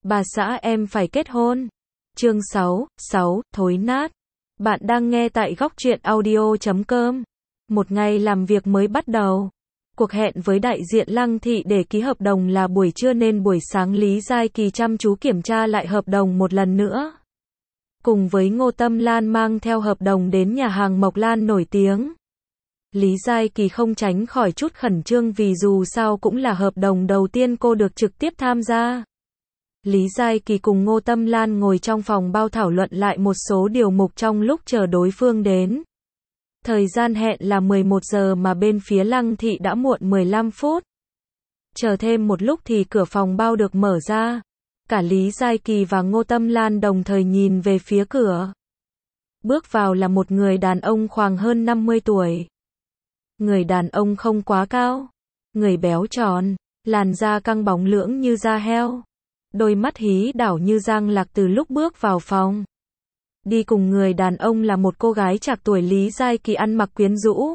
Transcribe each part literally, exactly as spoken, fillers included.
Bà xã em phải kết hôn. Chương sáu, sáu, thối nát. Bạn đang nghe tại góc truyện audio chấm com. Một ngày làm việc mới bắt đầu. Cuộc hẹn với đại diện Lăng Thị để ký hợp đồng là buổi trưa nên buổi sáng Lý Giai Kỳ chăm chú kiểm tra lại hợp đồng một lần nữa. Cùng với Ngô Tâm Lan mang theo hợp đồng đến nhà hàng Mộc Lan nổi tiếng. Lý Giai Kỳ không tránh khỏi chút khẩn trương vì dù sao cũng là hợp đồng đầu tiên cô được trực tiếp tham gia. Lý Giai Kỳ cùng Ngô Tâm Lan ngồi trong phòng bao thảo luận lại một số điều mục trong lúc chờ đối phương đến. Thời gian hẹn là mười một giờ mà bên phía Lăng Thị đã muộn mười lăm phút. Chờ thêm một lúc thì cửa phòng bao được mở ra. Cả Lý Giai Kỳ và Ngô Tâm Lan đồng thời nhìn về phía cửa. Bước vào là một người đàn ông khoảng hơn năm mươi tuổi. Người đàn ông không quá cao. Người béo tròn, làn da căng bóng lưỡng như da heo. Đôi mắt hí đảo như giang lạc từ lúc bước vào phòng. Đi cùng người đàn ông là một cô gái trạc tuổi Lý Giai Kỳ ăn mặc quyến rũ.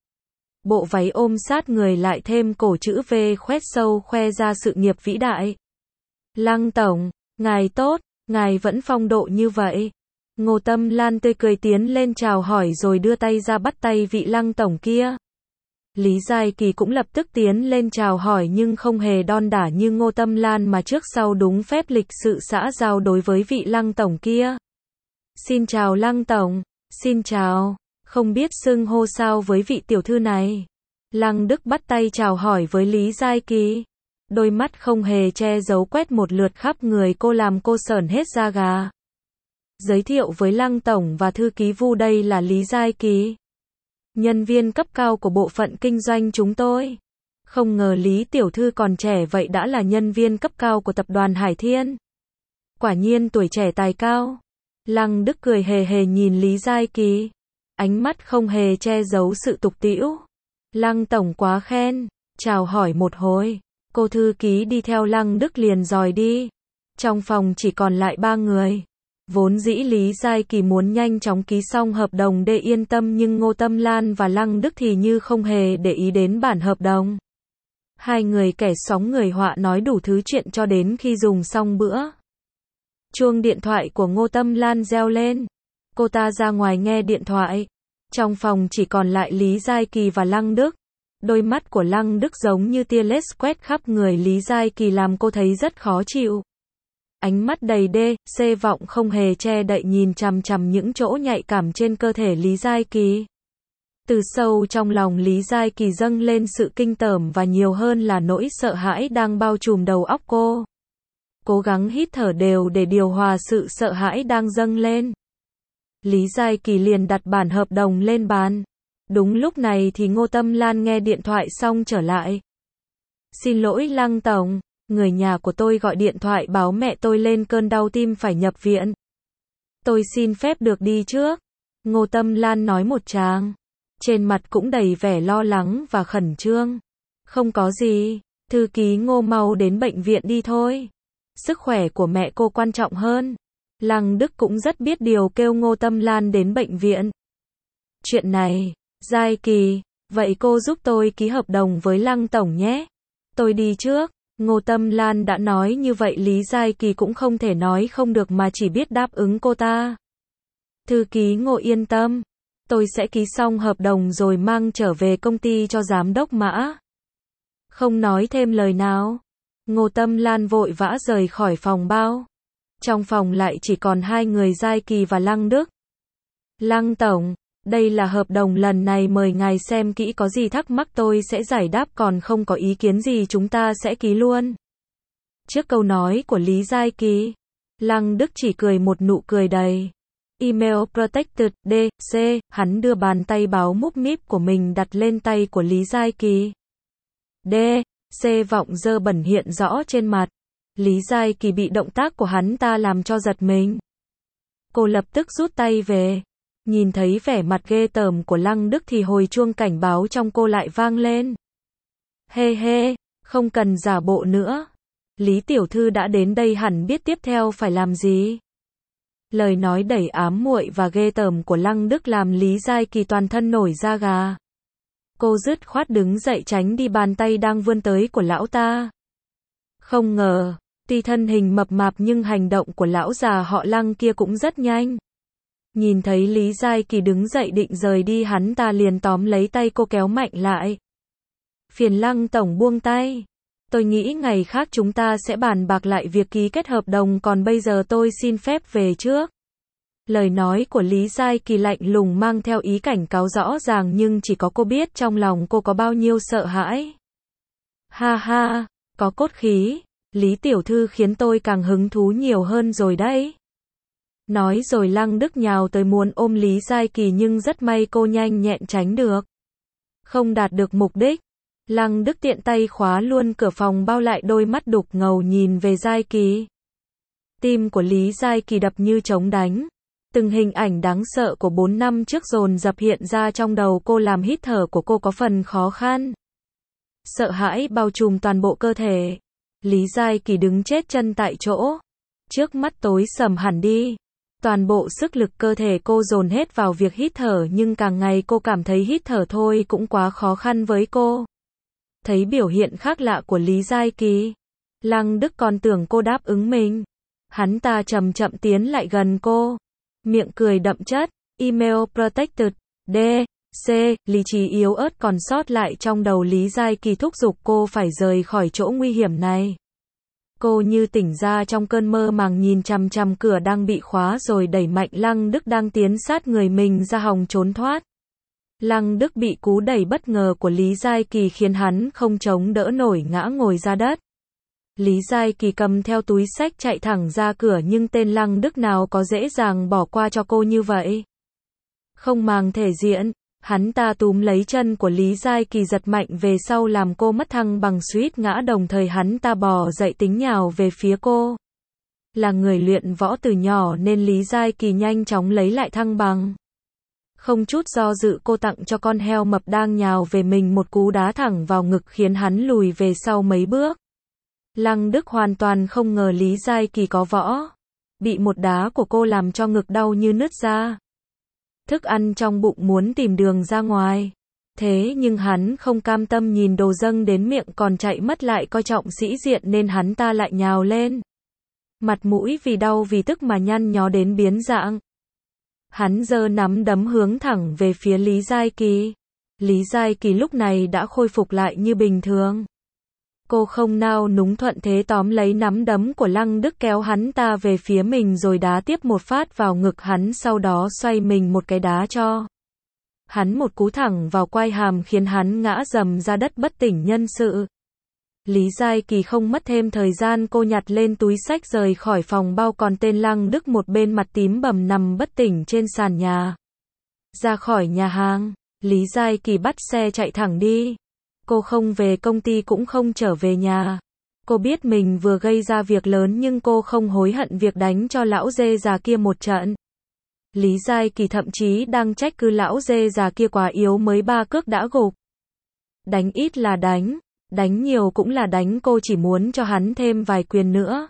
Bộ váy ôm sát người lại thêm cổ chữ V khoét sâu khoe ra sự nghiệp vĩ đại. Lăng tổng, ngài tốt, ngài vẫn phong độ như vậy. Ngô Tâm Lan tươi cười tiến lên chào hỏi rồi đưa tay ra bắt tay vị Lăng tổng kia. Lý Giai Kỳ cũng lập tức tiến lên chào hỏi nhưng không hề đon đả như Ngô Tâm Lan mà trước sau đúng phép lịch sự xã giao đối với vị Lăng tổng kia. Xin chào Lăng tổng, xin chào, không biết xưng hô sao với vị tiểu thư này. Lăng Đức bắt tay chào hỏi với Lý Giai Kỳ. Đôi mắt không hề che giấu quét một lượt khắp người cô làm cô sởn hết da gà. Giới thiệu với Lăng tổng và thư ký Vu, đây là Lý Giai Kỳ, nhân viên cấp cao của bộ phận kinh doanh chúng tôi. Không ngờ Lý tiểu thư còn trẻ vậy đã là nhân viên cấp cao của tập đoàn Hải Thiên. Quả nhiên tuổi trẻ tài cao. Lăng Đức cười hề hề nhìn Lý Giai Kỳ, ánh mắt không hề che giấu sự tục tĩu. Lăng tổng quá khen, chào hỏi một hồi, cô thư ký đi theo Lăng Đức liền dòi đi. Trong phòng chỉ còn lại ba người. Vốn dĩ Lý Giai Kỳ muốn nhanh chóng ký xong hợp đồng để yên tâm nhưng Ngô Tâm Lan và Lăng Đức thì như không hề để ý đến bản hợp đồng. Hai người kẻ sóng người họa nói đủ thứ chuyện cho đến khi dùng xong bữa. Chuông điện thoại của Ngô Tâm Lan reo lên. Cô ta ra ngoài nghe điện thoại. Trong phòng chỉ còn lại Lý Giai Kỳ và Lăng Đức. Đôi mắt của Lăng Đức giống như tia laser quét khắp người Lý Giai Kỳ làm cô thấy rất khó chịu. Ánh mắt đầy đê, xê vọng không hề che đậy nhìn chằm chằm những chỗ nhạy cảm trên cơ thể Lý Giai Kỳ. Từ sâu trong lòng Lý Giai Kỳ dâng lên sự kinh tởm và nhiều hơn là nỗi sợ hãi đang bao trùm đầu óc cô. Cố gắng hít thở đều để điều hòa sự sợ hãi đang dâng lên. Lý Giai Kỳ liền đặt bản hợp đồng lên bàn. Đúng lúc này thì Ngô Tâm Lan nghe điện thoại xong trở lại. Xin lỗi Lăng tổng, người nhà của tôi gọi điện thoại báo mẹ tôi lên cơn đau tim phải nhập viện. Tôi xin phép được đi trước. Ngô Tâm Lan nói một tràng. Trên mặt cũng đầy vẻ lo lắng và khẩn trương. Không có gì, thư ký Ngô mau đến bệnh viện đi thôi. Sức khỏe của mẹ cô quan trọng hơn. Lăng Đức cũng rất biết điều kêu Ngô Tâm Lan đến bệnh viện. Chuyện này, Giai Kỳ, vậy cô giúp tôi ký hợp đồng với Lăng tổng nhé. Tôi đi trước. Ngô Tâm Lan đã nói như vậy Lý Giai Kỳ cũng không thể nói không được mà chỉ biết đáp ứng cô ta. Thư ký Ngô yên tâm. Tôi sẽ ký xong hợp đồng rồi mang trở về công ty cho giám đốc Mã. Không nói thêm lời nào. Ngô Tâm Lan vội vã rời khỏi phòng bao. Trong phòng lại chỉ còn hai người Giai Kỳ và Lăng Đức. Lăng tổng, đây là hợp đồng lần này mời ngài xem kỹ, có gì thắc mắc tôi sẽ giải đáp, còn không có ý kiến gì chúng ta sẽ ký luôn. Trước câu nói của Lý Giai Kỳ, Lăng Đức chỉ cười một nụ cười đầy. Email protected, D, C, hắn đưa bàn tay báo múp míp của mình đặt lên tay của Lý Giai Kỳ. D, C vọng dơ bẩn hiện rõ trên mặt. Lý Giai Kỳ bị động tác của hắn ta làm cho giật mình. Cô lập tức rút tay về. Nhìn thấy vẻ mặt ghê tởm của Lăng Đức thì hồi chuông cảnh báo trong cô lại vang lên. Hê hê, không cần giả bộ nữa. Lý tiểu thư đã đến đây hẳn biết tiếp theo phải làm gì. Lời nói đầy ám muội và ghê tởm của Lăng Đức làm Lý Giai Kỳ toàn thân nổi da gà. Cô dứt khoát đứng dậy tránh đi bàn tay đang vươn tới của lão ta. Không ngờ, Tuy thân hình mập mạp nhưng hành động của lão già họ Lăng kia cũng rất nhanh. Nhìn thấy Lý Giai Kỳ đứng dậy định rời đi, hắn ta liền tóm lấy tay cô kéo mạnh lại. Phiền Lăng tổng buông tay. Tôi nghĩ ngày khác chúng ta sẽ bàn bạc lại việc ký kết hợp đồng, còn bây giờ tôi xin phép về trước. Lời nói của Lý Giai Kỳ lạnh lùng mang theo ý cảnh cáo rõ ràng, nhưng chỉ có cô biết trong lòng cô có bao nhiêu sợ hãi. Ha ha, có cốt khí, Lý tiểu thư khiến tôi càng hứng thú nhiều hơn rồi đấy. Nói rồi Lăng Đức nhào tới muốn ôm Lý Giai Kỳ, nhưng rất may cô nhanh nhẹn tránh được. Không đạt được mục đích, Lăng Đức tiện tay khóa luôn cửa phòng, bao lại đôi mắt đục ngầu nhìn về Giai Kỳ. Tim của Lý Giai Kỳ đập như trống đánh. Từng hình ảnh đáng sợ của bốn năm trước dồn dập hiện ra trong đầu cô, làm hít thở của cô có phần khó khăn. Sợ hãi bao trùm toàn bộ cơ thể. Lý Giai Kỳ đứng chết chân tại chỗ. Trước mắt tối sầm hẳn đi. Toàn bộ sức lực cơ thể cô dồn hết vào việc hít thở, nhưng càng ngày cô cảm thấy hít thở thôi cũng quá khó khăn với cô. Thấy biểu hiện khác lạ của Lý Giai Kỳ, Lăng Đức còn tưởng cô đáp ứng mình. Hắn ta chậm chậm tiến lại gần cô. Miệng cười đậm chất. Email protected. D. C. Lý trí yếu ớt còn sót lại trong đầu Lý Giai Kỳ thúc giục cô phải rời khỏi chỗ nguy hiểm này. Cô như tỉnh ra trong cơn mơ màng, nhìn chằm chằm cửa đang bị khóa rồi đẩy mạnh Lăng Đức đang tiến sát người mình ra hòng trốn thoát. Lăng Đức bị cú đẩy bất ngờ của Lý Giai Kỳ khiến hắn không chống đỡ nổi, ngã ngồi ra đất. Lý Giai Kỳ cầm theo túi xách chạy thẳng ra cửa, nhưng tên Lăng Đức nào có dễ dàng bỏ qua cho cô như vậy. Không màng thể diện, hắn ta túm lấy chân của Lý Giai Kỳ giật mạnh về sau làm cô mất thăng bằng, suýt ngã, đồng thời hắn ta bò dậy tính nhào về phía cô. Là người luyện võ từ nhỏ nên Lý Giai Kỳ nhanh chóng lấy lại thăng bằng. Không chút do dự cô tặng cho con heo mập đang nhào về mình một cú đá thẳng vào ngực khiến hắn lùi về sau mấy bước. Lăng Đức hoàn toàn không ngờ Lý Giai Kỳ có võ. Bị một đá của cô làm cho ngực đau như nứt ra. Thức ăn trong bụng muốn tìm đường ra ngoài. Thế nhưng hắn không cam tâm nhìn đồ dâng đến miệng còn chạy mất, lại coi trọng sĩ diện nên hắn ta lại nhào lên. Mặt mũi vì đau vì tức mà nhăn nhó đến biến dạng. Hắn giơ nắm đấm hướng thẳng về phía Lý Giai Kỳ. Lý Giai Kỳ lúc này đã khôi phục lại như bình thường. Cô không nao núng thuận thế tóm lấy nắm đấm của Lăng Đức kéo hắn ta về phía mình rồi đá tiếp một phát vào ngực hắn, sau đó xoay mình một cái đá cho hắn một cú thẳng vào quai hàm khiến hắn ngã rầm ra đất bất tỉnh nhân sự. Lý Giai Kỳ không mất thêm thời gian, cô nhặt lên túi xách rời khỏi phòng bao, còn tên Lăng Đức một bên mặt tím bầm nằm bất tỉnh trên sàn nhà. Ra khỏi nhà hàng, Lý Giai Kỳ bắt xe chạy thẳng đi. Cô không về công ty cũng không trở về nhà. Cô biết mình vừa gây ra việc lớn nhưng cô không hối hận việc đánh cho lão dê già kia một trận. Lý Giai Kỳ thậm chí đang trách cứ lão dê già kia quá yếu, mới ba cước đã gục. Đánh ít là đánh, đánh nhiều cũng là đánh, cô chỉ muốn cho hắn thêm vài quyền nữa.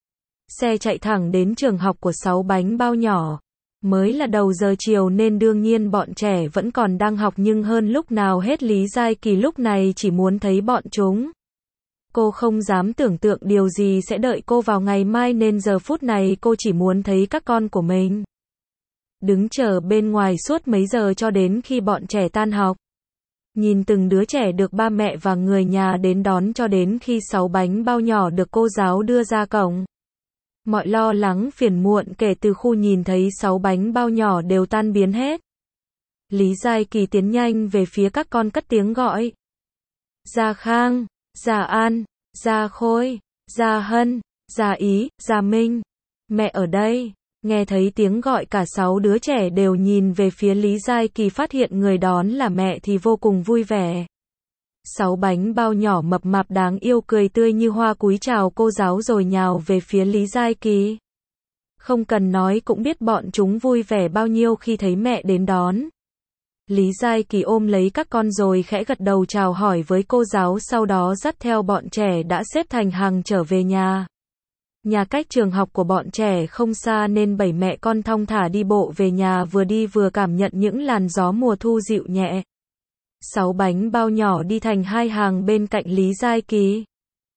Xe chạy thẳng đến trường học của Sáu Bánh Bao Nhỏ. Mới là đầu giờ chiều nên đương nhiên bọn trẻ vẫn còn đang học, nhưng hơn lúc nào hết Lý Giai Kỳ lúc này chỉ muốn thấy bọn chúng. Cô không dám tưởng tượng điều gì sẽ đợi cô vào ngày mai nên giờ phút này cô chỉ muốn thấy các con của mình. Đứng chờ bên ngoài suốt mấy giờ cho đến khi bọn trẻ tan học. Nhìn từng đứa trẻ được ba mẹ và người nhà đến đón cho đến khi Sáu Bánh Bao Nhỏ được cô giáo đưa ra cổng. Mọi lo lắng phiền muộn kể từ khu nhìn thấy Sáu Bánh Bao Nhỏ đều tan biến hết. Lý Giai Kỳ tiến nhanh về phía các con cất tiếng gọi. Gia Khang, Gia An, Gia Khôi, Gia Hân, Gia Ý, Gia Minh. Mẹ ở đây. Nghe thấy tiếng gọi, cả sáu đứa trẻ đều nhìn về phía Lý Giai Kỳ, phát hiện người đón là mẹ thì vô cùng vui vẻ. Sáu Bánh Bao Nhỏ mập mạp đáng yêu cười tươi như hoa cúi chào cô giáo rồi nhào về phía Lý Giai Kỳ. Không cần nói cũng biết bọn chúng vui vẻ bao nhiêu khi thấy mẹ đến đón. Lý Giai Kỳ ôm lấy các con rồi khẽ gật đầu chào hỏi với cô giáo, sau đó dắt theo bọn trẻ đã xếp thành hàng trở về nhà. Nhà cách trường học của bọn trẻ không xa nên bảy mẹ con thong thả đi bộ về nhà, vừa đi vừa cảm nhận những làn gió mùa thu dịu nhẹ. Sáu Bánh Bao Nhỏ đi thành hai hàng bên cạnh Lý Giai Kỳ.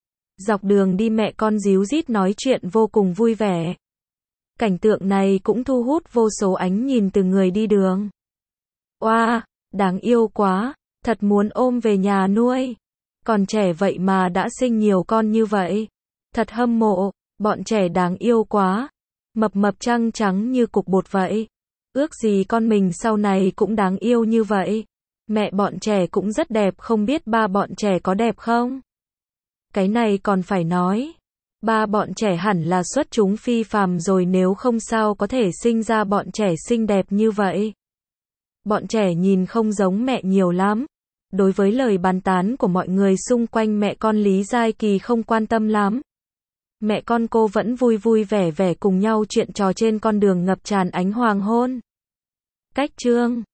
Dọc đường đi mẹ con díu dít nói chuyện vô cùng vui vẻ. Cảnh tượng này cũng thu hút vô số ánh nhìn từ người đi đường. Oa, wow, đáng yêu quá, thật muốn ôm về nhà nuôi. Còn trẻ vậy mà đã sinh nhiều con như vậy. Thật hâm mộ, bọn trẻ đáng yêu quá. Mập mập trăng trắng như cục bột vậy. Ước gì con mình sau này cũng đáng yêu như vậy. Mẹ bọn trẻ cũng rất đẹp, không biết ba bọn trẻ có đẹp không? Cái này còn phải nói. Ba bọn trẻ hẳn là xuất chúng phi phàm rồi, nếu không sao có thể sinh ra bọn trẻ xinh đẹp như vậy. Bọn trẻ nhìn không giống mẹ nhiều lắm. Đối với lời bàn tán của mọi người xung quanh, mẹ con Lý Giai Kỳ không quan tâm lắm. Mẹ con cô vẫn vui vui vẻ vẻ cùng nhau chuyện trò trên con đường ngập tràn ánh hoàng hôn. Cách chương